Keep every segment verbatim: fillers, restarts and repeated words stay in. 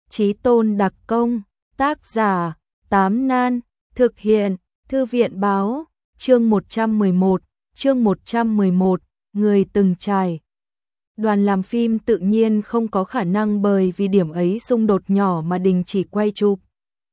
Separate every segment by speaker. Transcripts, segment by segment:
Speaker 1: Chí Tôn đặc công, tác giả, Tám Nan, thực hiện, Thư viện báo, chương một trăm mười một, chương một trăm mười một, người từng trải. Đoàn làm phim tự nhiên không có khả năng bởi vì điểm ấy xung đột nhỏ mà đình chỉ quay chụp.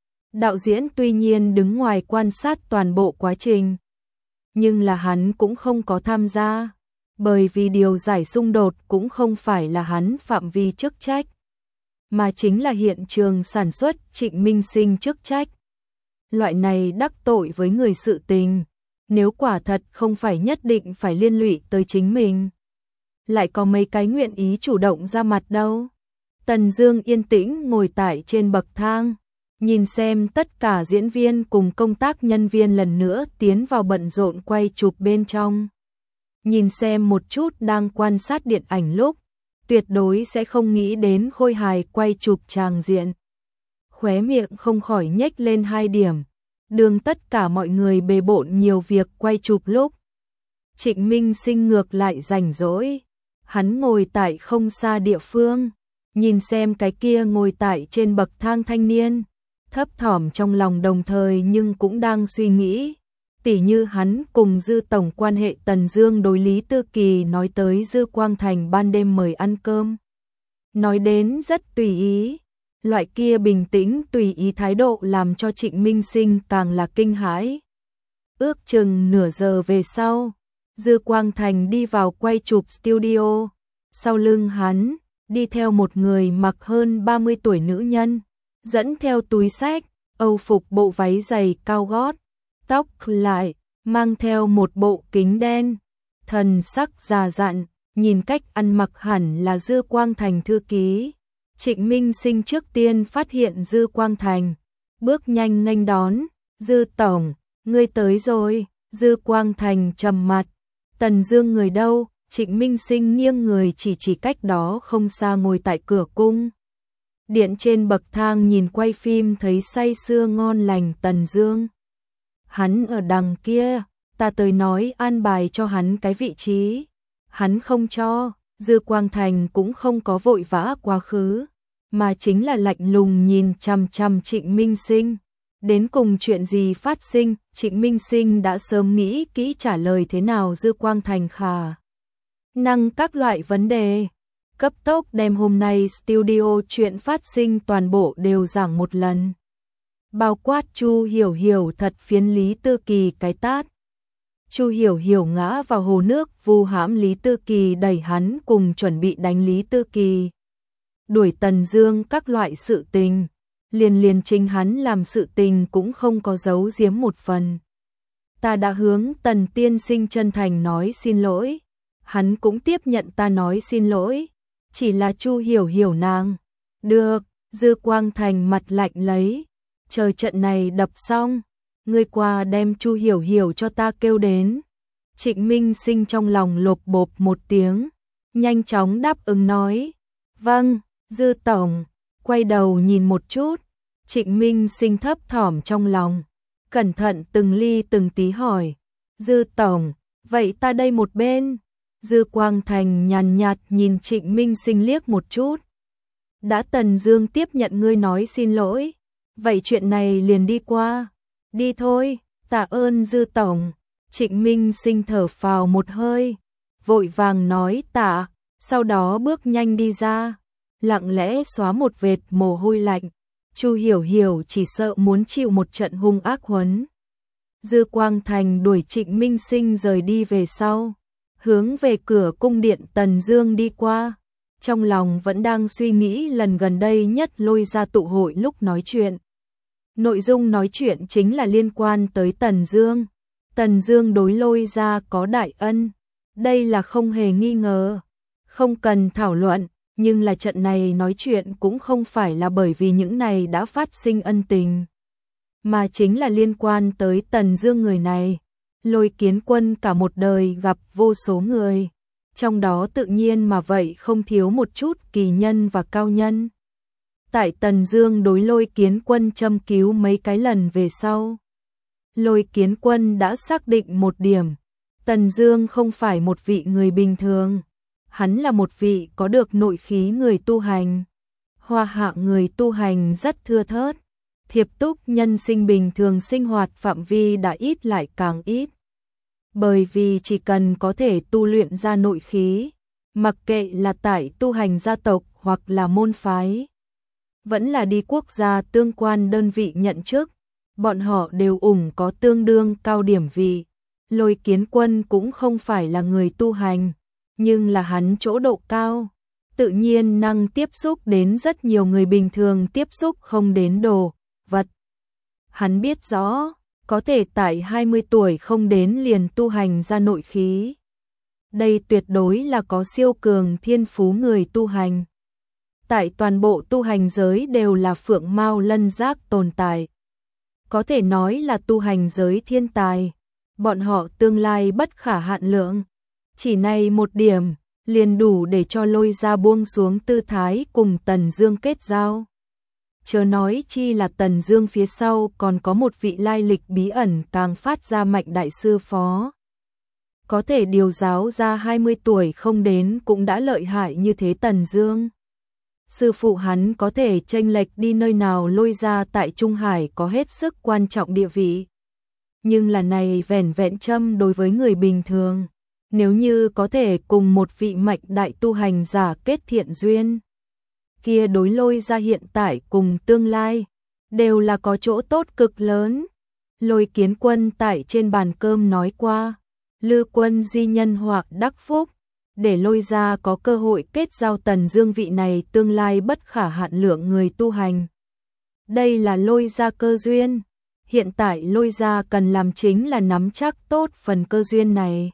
Speaker 1: Đạo diễn tuy nhiên đứng ngoài quan sát toàn bộ quá trình, nhưng là hắn cũng không có tham gia, bởi vì điều giải xung đột cũng không phải là hắn phạm vi chức trách, mà chính là hiện trường sản xuất Trịnh Minh Sinh chức trách. Loại này đắc tội với người sự tình, nếu quả thật không phải nhất định phải liên lụy tới chính mình, lại có mấy cái nguyện ý chủ động ra mặt đâu. Tần Dương yên tĩnh ngồi tại trên bậc thang, nhìn xem tất cả diễn viên cùng công tác nhân viên lần nữa tiến vào bận rộn quay chụp bên trong. Nhìn xem một chút đang quan sát điện ảnh lúc, tuyệt đối sẽ không nghĩ đến khôi hài quay chụp tràng diện. Khóe miệng không khỏi nhếch lên hai điểm, đường tất cả mọi người bề bộn nhiều việc quay chụp lúc. Trịnh Minh Sinh ngược lại rảnh rỗi, hắn ngồi tại không xa địa phương, nhìn xem cái kia ngồi tại trên bậc thang thanh niên, thấp thỏm trong lòng đồng thời nhưng cũng đang suy nghĩ. Tỉ như hắn cùng Dư Tổng quan hệ Tần Dương đối Lý Tư Kỳ nói tới Dư Quang Thành ban đêm mời ăn cơm. Nói đến rất tùy ý, loại kia bình tĩnh tùy ý thái độ làm cho Trịnh Minh Sinh càng là kinh hãi. Ước chừng nửa giờ về sau, Dư Quang Thành đi vào quay chụp studio, sau lưng hắn đi theo một người mặc hơn ba mươi tuổi nữ nhân, dẫn theo túi xách, âu phục bộ váy dày cao gót, tóc lại, mang theo một bộ kính đen, thần sắc già dặn, nhìn cách ăn mặc hẳn là Dư Quang Thành thư ký. Trịnh Minh Sinh trước tiên phát hiện Dư Quang Thành, bước nhanh nghênh đón, "Dư tổng, ngươi tới rồi." Dư Quang Thành trầm mặt, "Tần Dương người đâu?" Trịnh Minh Sinh nghiêng người chỉ chỉ cách đó không xa ngồi tại cửa cung điện trên bậc thang nhìn quay phim thấy say sưa ngon lành Tần Dương. "Hắn ở đằng kia, ta tới nói an bài cho hắn cái vị trí." "Hắn không cho." Dư Quang Thành cũng không có vội vã quá khứ, mà chính là lạnh lùng nhìn chằm chằm Trịnh Minh Sinh. Đến cùng chuyện gì phát sinh, Trịnh Minh Sinh đã sớm nghĩ kỹ trả lời thế nào Dư Quang Thành khả năng các loại vấn đề, cấp tốc đem hôm nay studio chuyện phát sinh toàn bộ đều giảng một lần. Bao quát Chu Hiểu Hiểu thật phiến Lý Tư Kỳ cái tát. Chu Hiểu Hiểu ngã vào hồ nước vu hãm Lý Tư Kỳ, đẩy hắn cùng chuẩn bị đánh Lý Tư Kỳ. Đuổi Tần Dương các loại sự tình, liền liền chính hắn làm sự tình cũng không có giấu giếm một phần. "Ta đã hướng Tần tiên sinh chân thành nói xin lỗi." Hắn cũng tiếp nhận ta nói xin lỗi, chỉ là Chu Hiểu Hiểu nàng. "Được." Dư Quang Thành mặt lạnh lấy, "Chờ trận này đập xong, ngươi qua đem Chu Hiểu Hiểu cho ta kêu đến." Trịnh Minh Sinh trong lòng lộp bộp một tiếng, nhanh chóng đáp ứng nói, "Vâng, Dư tổng." Quay đầu nhìn một chút, Trịnh Minh Sinh thấp thỏm trong lòng, cẩn thận từng ly từng tí hỏi, "Dư tổng, vậy ta đây một bên?" Dư Quang Thành nhàn nhạt nhìn Trịnh Minh Sinh liếc một chút. "Đã Tần Dương tiếp nhận ngươi nói xin lỗi, vậy chuyện này liền đi qua. Đi thôi." "Tạ ơn Dư tổng." Trịnh Minh Sinh thở phào một hơi, vội vàng nói tạ, sau đó bước nhanh đi ra, lặng lẽ xóa một vệt mồ hôi lạnh. Chu Hiểu Hiểu chỉ sợ muốn chịu một trận hung ác huấn. Dư Quang Thành đuổi Trịnh Minh Sinh rời đi về sau, hướng về cửa cung điện Tần Dương đi qua, trong lòng vẫn đang suy nghĩ lần gần đây nhất Lôi Gia tụ hội lúc nói chuyện. Nội dung nói chuyện chính là liên quan tới Tần Dương. Tần Dương đối Lôi Gia có đại ân, đây là không hề nghi ngờ, không cần thảo luận, nhưng là trận này nói chuyện cũng không phải là bởi vì những này đã phát sinh ân tình, mà chính là liên quan tới Tần Dương người này. Lôi Kiến Quân cả một đời gặp vô số người, trong đó tự nhiên mà vậy không thiếu một chút kỳ nhân và cao nhân. Tại Tần Dương đối Lôi Kiến Quân châm cứu mấy cái lần về sau, Lôi Kiến Quân đã xác định một điểm, Tần Dương không phải một vị người bình thường, hắn là một vị có được nội khí người tu hành. Hoa hạ người tu hành rất thưa thớt, thiệp túc nhân sinh bình thường sinh hoạt phạm vi đã ít lại càng ít. Bởi vì chỉ cần có thể tu luyện ra nội khí, mặc kệ là tại tu hành gia tộc hoặc là môn phái, vẫn là đi quốc gia tương quan đơn vị nhận chức, bọn họ đều ủng có tương đương cao điểm vị. Lôi Kiến Quân cũng không phải là người tu hành, nhưng là hắn chỗ độ cao, tự nhiên năng tiếp xúc đến rất nhiều người bình thường tiếp xúc không đến đồ vật. Hắn biết rõ, có thể tại hai mươi tuổi không đến liền tu hành ra nội khí. Đây tuyệt đối là có siêu cường thiên phú người tu hành. Tại toàn bộ tu hành giới đều là phượng mao lân giác tồn tại. Có thể nói là tu hành giới thiên tài. Bọn họ tương lai bất khả hạn lượng. Chỉ này một điểm, liền đủ để cho Lôi Gia buông xuống tư thái cùng Tần Dương kết giao. Chớ nói chi là Tần Dương phía sau còn có một vị lai lịch bí ẩn càng phát ra mạnh đại sư phó. Có thể điều giáo ra hai mươi tuổi không đến cũng đã lợi hại như thế Tần Dương. Sư phụ hắn có thể chênh lệch đi nơi nào Lôi Gia tại Trung Hải có hết sức quan trọng địa vị. Nhưng là này vẻn vẹn châm đối với người bình thường. Nếu như có thể cùng một vị mạnh đại tu hành giả kết thiện duyên, kia đối Lôi Gia hiện tại cùng tương lai, đều là có chỗ tốt cực lớn. Lôi Kiến Quân tại trên bàn cơm nói qua, Lư Quân di nhân hoặc đắc phúc, để Lôi Gia có cơ hội kết giao Tần Dương vị này tương lai bất khả hạn lượng người tu hành. Đây là Lôi Gia cơ duyên, hiện tại Lôi Gia cần làm chính là nắm chắc tốt phần cơ duyên này.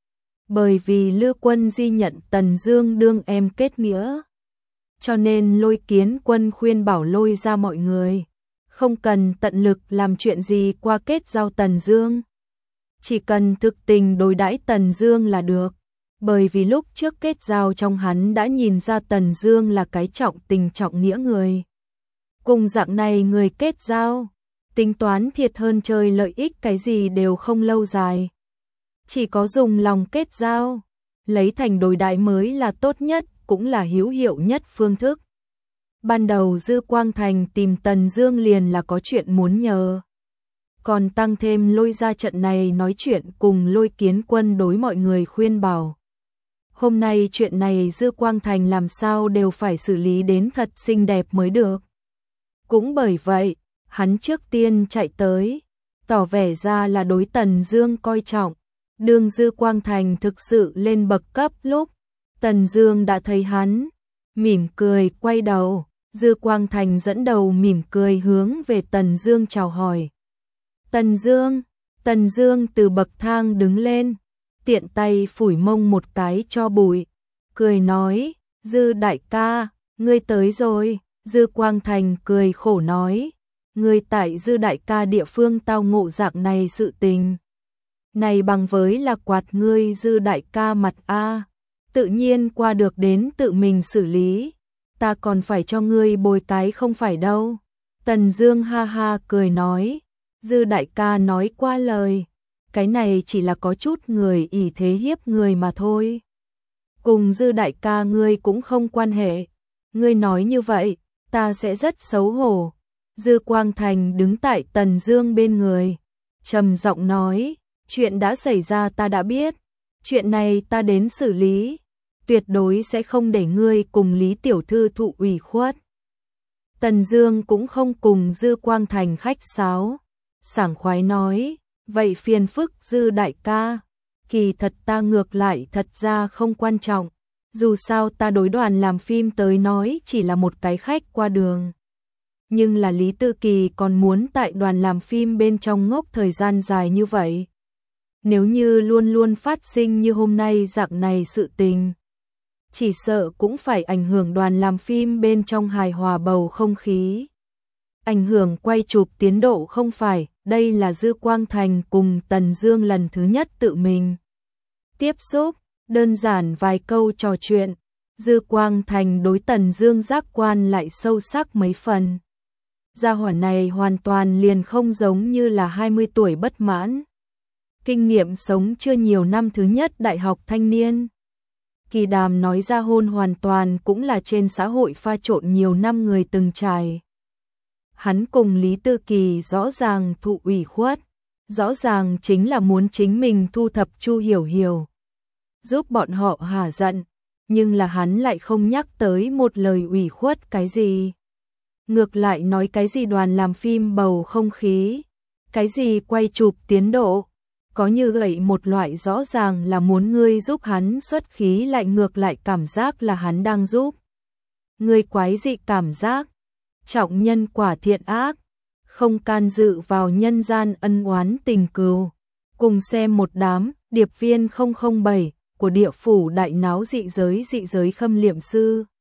Speaker 1: Bởi vì Lư Quân di nhận Tần Dương đương em kết nghĩa, cho nên Lôi Kiến Quân khuyên bảo Lôi Gia mọi người không cần tận lực làm chuyện gì qua kết giao Tần Dương, chỉ cần thực tình đối đãi Tần Dương là được. Bởi vì lúc trước kết giao trong hắn đã nhìn ra Tần Dương là cái trọng tình trọng nghĩa người. Cùng dạng này người kết giao, tính toán thiệt hơn chơi lợi ích cái gì đều không lâu dài. Chỉ có dùng lòng kết giao, lấy thành đối đãi mới là tốt nhất, cũng là hữu hiệu nhất phương thức. Ban đầu Dư Quang Thành tìm Tần Dương liền là có chuyện muốn nhờ. Còn tăng thêm Lôi Gia trận này nói chuyện cùng Lôi Kiến Quân đối mọi người khuyên bảo. Hôm nay chuyện này Dư Quang Thành làm sao đều phải xử lý đến thật xinh đẹp mới được. Cũng bởi vậy, hắn trước tiên chạy tới, tỏ vẻ ra là đối Tần Dương coi trọng. Đương Dư Quang Thành thực sự lên bậc cấp lúc, Tần Dương đã thấy hắn, mỉm cười quay đầu, Dư Quang Thành dẫn đầu mỉm cười hướng về Tần Dương chào hỏi. Tần Dương, Tần Dương từ bậc thang đứng lên, tiện tay phủi mông một cái cho bụi, cười nói, Dư đại ca, ngươi tới rồi. Dư Quang Thành cười khổ nói, ngươi tại Dư đại ca địa phương tao ngộ dạng này sự tình. Này bằng với là quạt ngươi Dư đại ca mặt a, tự nhiên qua được đến tự mình xử lý, ta còn phải cho ngươi bồi cái không phải đâu. Tần Dương ha ha cười nói, Dư đại ca nói qua lời, cái này chỉ là có chút người ỷ thế hiếp người mà thôi. Cùng Dư đại ca ngươi cũng không quan hệ, ngươi nói như vậy, ta sẽ rất xấu hổ. Dư Quang Thành đứng tại Tần Dương bên người, trầm giọng nói, chuyện đã xảy ra ta đã biết, chuyện này ta đến xử lý, tuyệt đối sẽ không để ngươi cùng Lý tiểu thư thụ ủy khuất. Tần Dương cũng không cùng Dư Quang Thành khách sáo, sảng khoái nói, vậy phiền phức Dư đại ca, kỳ thật ta ngược lại thật ra không quan trọng, dù sao ta đối đoàn làm phim tới nói chỉ là một cái khách qua đường. Nhưng là Lý Tư Kỳ còn muốn tại đoàn làm phim bên trong ngốc thời gian dài như vậy. Nếu như luôn luôn phát sinh như hôm nay dạng này sự tình, chỉ sợ cũng phải ảnh hưởng đoàn làm phim bên trong hài hòa bầu không khí. Ảnh hưởng quay chụp tiến độ không phải, đây là Dư Quang Thành cùng Tần Dương lần thứ nhất tự mình tiếp xúc, đơn giản vài câu trò chuyện, Dư Quang Thành đối Tần Dương giác quan lại sâu sắc mấy phần. Gia hỏa này hoàn toàn liền không giống như là hai mươi tuổi bất mãn, kinh nghiệm sống chưa nhiều năm thứ nhất đại học thanh niên. Kỳ Đàm nói ra hôn hoàn toàn cũng là trên xã hội pha trộn nhiều năm người từng trải. Hắn cùng Lý Tư Kỳ rõ ràng thụ ủy khuất, rõ ràng chính là muốn chính mình thu thập Chu Hiểu Hiểu, giúp bọn họ hả giận, nhưng là hắn lại không nhắc tới một lời ủy khuất cái gì. Ngược lại nói cái gì đoàn làm phim bầu không khí, cái gì quay chụp tiến độ, có như vậy một loại rõ ràng là muốn ngươi giúp hắn xuất khí, lại ngược lại cảm giác là hắn đang giúp ngươi quái dị cảm giác. Trọng nhân quả thiện ác, không can dự vào nhân gian ân oán tình cừu. Cùng xem một đám điệp viên không không bảy của địa phủ đại náo dị giới dị giới khâm liệm sư.